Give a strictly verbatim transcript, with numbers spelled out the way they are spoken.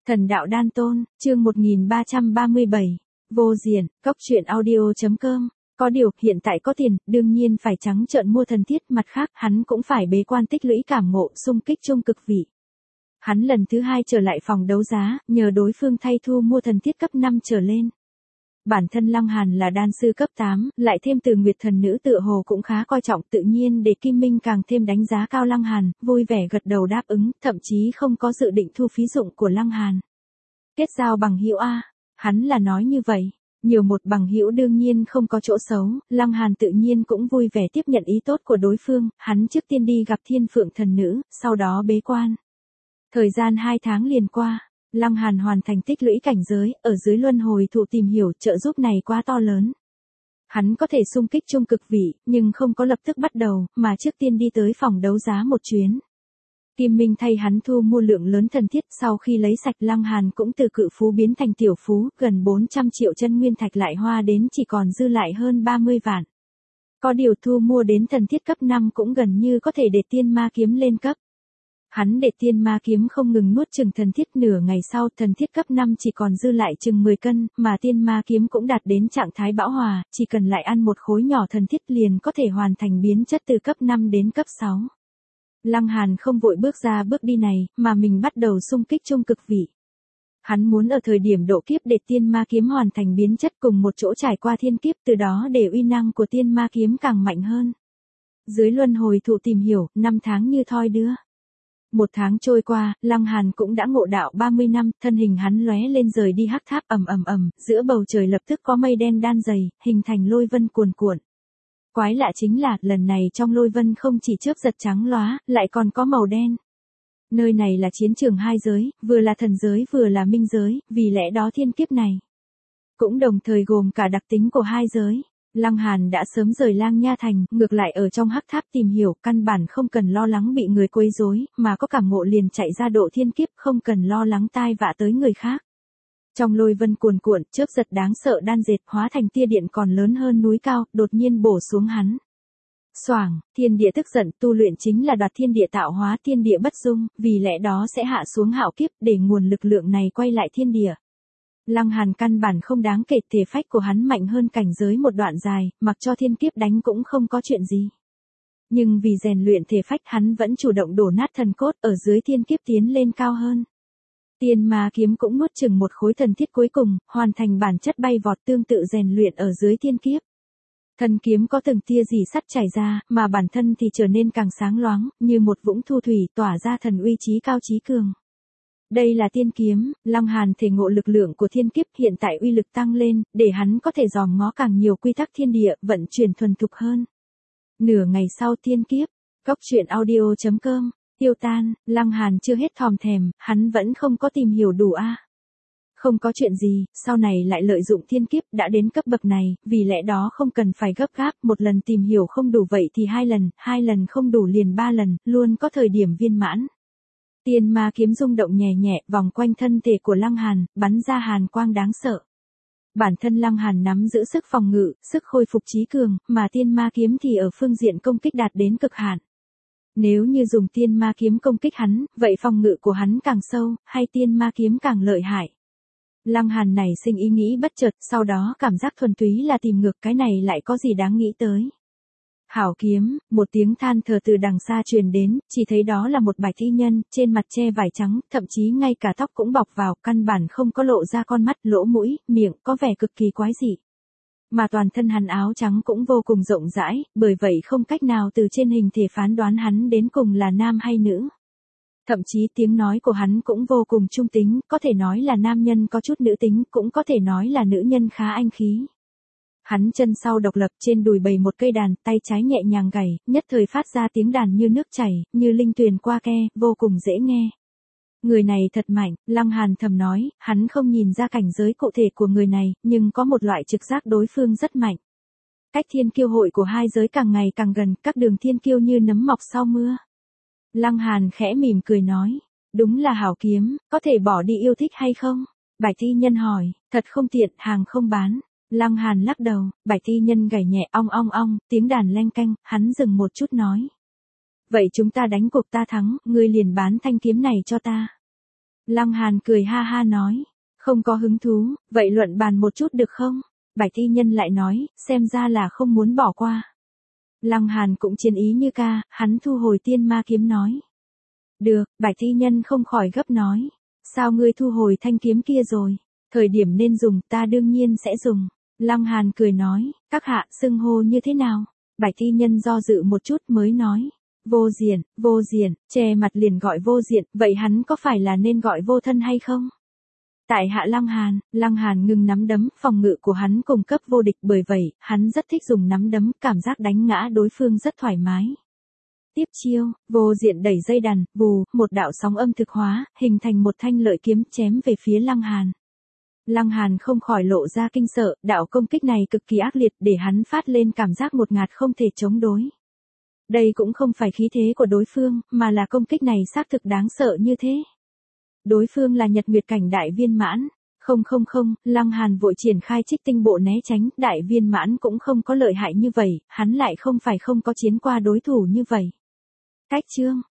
Thần đạo đan tôn, chương một nghìn ba trăm ba mươi bảy. Vô diện, cốc truyện audio.com. Có điều, hiện tại có tiền, đương nhiên phải trắng trợn mua thần thiết, mặt khác, hắn cũng phải bế quan tích lũy cảm ngộ, xung kích trung cực vị. Hắn lần thứ hai trở lại phòng đấu giá, nhờ đối phương thay thu mua thần thiết cấp năm trở lên. Bản thân Lăng Hàn là đan sư cấp tám, lại thêm từ Nguyệt thần nữ tựa hồ cũng khá coi trọng, tự nhiên để Kim Minh càng thêm đánh giá cao Lăng Hàn, vui vẻ gật đầu đáp ứng, thậm chí không có dự định thu phí dụng của Lăng Hàn. Kết giao bằng hữu a, hắn là nói như vậy, nhiều một bằng hữu đương nhiên không có chỗ xấu, Lăng Hàn tự nhiên cũng vui vẻ tiếp nhận ý tốt của đối phương, hắn trước tiên đi gặp Thiên Phượng thần nữ, sau đó bế quan. Thời gian hai tháng liền qua. Lăng Hàn hoàn thành tích lũy cảnh giới, ở dưới luân hồi thụ tìm hiểu, trợ giúp này quá to lớn. Hắn có thể xung kích trung cực vị, nhưng không có lập tức bắt đầu, mà trước tiên đi tới phòng đấu giá một chuyến. Kim Minh thay hắn thu mua lượng lớn thần thiết, sau khi lấy sạch Lăng Hàn cũng từ cự phú biến thành tiểu phú, gần bốn trăm triệu chân nguyên thạch lại hoa đến chỉ còn dư lại hơn ba mươi vạn. Có điều thu mua đến thần thiết cấp năm cũng gần như có thể để tiên ma kiếm lên cấp. Hắn để tiên ma kiếm không ngừng nuốt chừng thần thiết, nửa ngày sau thần thiết cấp năm chỉ còn dư lại chừng mười cân, mà tiên ma kiếm cũng đạt đến trạng thái bão hòa, chỉ cần lại ăn một khối nhỏ thần thiết liền có thể hoàn thành biến chất từ cấp năm đến cấp sáu. Lăng Hàn không vội bước ra bước đi này, mà mình bắt đầu xung kích trung cực vị. Hắn muốn ở thời điểm độ kiếp để tiên ma kiếm hoàn thành biến chất cùng một chỗ trải qua thiên kiếp, từ đó để uy năng của tiên ma kiếm càng mạnh hơn. Dưới luân hồi thụ tìm hiểu, năm tháng như thoi đưa. Một tháng trôi qua, Lăng Hàn cũng đã ngộ đạo ba mươi năm, thân hình hắn lóe lên rời đi hắc tháp, ầm ầm ầm, giữa bầu trời lập tức có mây đen đan dày, hình thành lôi vân cuồn cuộn. Quái lạ chính là, lần này trong lôi vân không chỉ chớp giật trắng lóa, lại còn có màu đen. Nơi này là chiến trường hai giới, vừa là thần giới vừa là minh giới, vì lẽ đó thiên kiếp này cũng đồng thời gồm cả đặc tính của hai giới. Lăng Hàn đã sớm rời Lang Nha Thành, ngược lại ở trong hắc tháp tìm hiểu, căn bản không cần lo lắng bị người quấy rối, mà có cảm ngộ liền chạy ra độ thiên kiếp, không cần lo lắng tai vạ tới người khác. Trong lôi vân cuồn cuộn, chớp giật đáng sợ đan dệt hóa thành tia điện còn lớn hơn núi cao, đột nhiên bổ xuống hắn. Xoảng, thiên địa tức giận, tu luyện chính là đoạt thiên địa tạo hóa thiên địa bất dung, vì lẽ đó sẽ hạ xuống hạo kiếp để nguồn lực lượng này quay lại thiên địa. Lăng Hàn căn bản không đáng kể, thể phách của hắn mạnh hơn cảnh giới một đoạn dài, mặc cho thiên kiếp đánh cũng không có chuyện gì. Nhưng vì rèn luyện thể phách hắn vẫn chủ động đổ nát thần cốt ở dưới thiên kiếp tiến lên cao hơn. Tiên ma kiếm cũng nuốt chừng một khối thần thiết cuối cùng, hoàn thành bản chất bay vọt tương tự rèn luyện ở dưới thiên kiếp. Thần kiếm có từng tia dì sắt chảy ra, mà bản thân thì trở nên càng sáng loáng, như một vũng thu thủy tỏa ra thần uy chí cao chí cường. Đây là tiên kiếm, Lăng Hàn thể ngộ lực lượng của thiên kiếp hiện tại uy lực tăng lên, để hắn có thể dòm ngó càng nhiều quy tắc thiên địa, vận chuyển thuần thục hơn. Nửa ngày sau thiên kiếp, cốc truyện audio.com, tiêu tan, Lăng Hàn chưa hết thòm thèm, hắn vẫn không có tìm hiểu đủ a. À. Không có chuyện gì, sau này lại lợi dụng thiên kiếp đã đến cấp bậc này, vì lẽ đó không cần phải gấp gáp, một lần tìm hiểu không đủ vậy thì hai lần, hai lần không đủ liền ba lần, luôn có thời điểm viên mãn. Tiên ma kiếm rung động nhẹ nhẹ, vòng quanh thân thể của Lăng Hàn, bắn ra hàn quang đáng sợ. Bản thân Lăng Hàn nắm giữ sức phòng ngự, sức khôi phục trí cường, mà tiên ma kiếm thì ở phương diện công kích đạt đến cực hạn. Nếu như dùng tiên ma kiếm công kích hắn, vậy phòng ngự của hắn càng sâu, hay tiên ma kiếm càng lợi hại. Lăng Hàn này sinh ý nghĩ bất chợt, sau đó cảm giác thuần túy là tìm ngược, cái này lại có gì đáng nghĩ tới. Hảo kiếm, một tiếng than thở từ đằng xa truyền đến, chỉ thấy đó là một bạch y nhân, trên mặt che vải trắng, thậm chí ngay cả tóc cũng bọc vào, căn bản không có lộ ra con mắt, lỗ mũi, miệng, có vẻ cực kỳ quái dị. Mà toàn thân hắn áo trắng cũng vô cùng rộng rãi, bởi vậy không cách nào từ trên hình thể phán đoán hắn đến cùng là nam hay nữ. Thậm chí tiếng nói của hắn cũng vô cùng trung tính, có thể nói là nam nhân có chút nữ tính, cũng có thể nói là nữ nhân khá anh khí. Hắn chân sau độc lập, trên đùi bày một cây đàn, tay trái nhẹ nhàng gảy, nhất thời phát ra tiếng đàn như nước chảy, như linh tuyền qua ke, vô cùng dễ nghe. Người này thật mạnh, Lăng Hàn thầm nói, hắn không nhìn ra cảnh giới cụ thể của người này, nhưng có một loại trực giác đối phương rất mạnh. Cách thiên kiêu hội của hai giới càng ngày càng gần, các đường thiên kiêu như nấm mọc sau mưa. Lăng Hàn khẽ mỉm cười nói, đúng là hảo kiếm, có thể bỏ đi yêu thích hay không? Bạch y nhân hỏi, thật không tiện, hàng không bán. Lăng Hàn lắc đầu, bạch y nhân gảy nhẹ ong ong ong, tiếng đàn leng keng, hắn dừng một chút nói. Vậy chúng ta đánh cuộc ta thắng, ngươi liền bán thanh kiếm này cho ta. Lăng Hàn cười ha ha nói. Không có hứng thú, vậy luận bàn một chút được không? Bạch thi nhân lại nói, xem ra là không muốn bỏ qua. Lăng Hàn cũng chiến ý như ca, hắn thu hồi tiên ma kiếm nói. Được, Bạch thi nhân không khỏi gấp nói. Sao ngươi thu hồi thanh kiếm kia rồi? Thời điểm nên dùng, ta đương nhiên sẽ dùng. Lăng Hàn cười nói, các hạ xưng hô như thế nào? Bạch thi nhân do dự một chút mới nói. Vô Diện, Vô Diện, che mặt liền gọi Vô Diện, vậy hắn có phải là nên gọi Vô Thân hay không? Tại hạ Lăng Hàn, Lăng Hàn ngừng nắm đấm, phòng ngự của hắn cùng cấp vô địch, bởi vậy, hắn rất thích dùng nắm đấm, cảm giác đánh ngã đối phương rất thoải mái. Tiếp chiêu, Vô Diện đẩy dây đàn, vù, một đạo sóng âm thực hóa, hình thành một thanh lợi kiếm chém về phía Lăng Hàn. Lăng Hàn không khỏi lộ ra kinh sợ, đạo công kích này cực kỳ ác liệt để hắn phát lên cảm giác ngột ngạt không thể chống đối. Đây cũng không phải khí thế của đối phương, mà là công kích này xác thực đáng sợ như thế. Đối phương là Nhật Nguyệt cảnh đại viên mãn. Không không không, Lăng Hàn vội triển khai Trích Tinh bộ né tránh, đại viên mãn cũng không có lợi hại như vậy, hắn lại không phải không có chiến qua đối thủ như vậy. Cách chương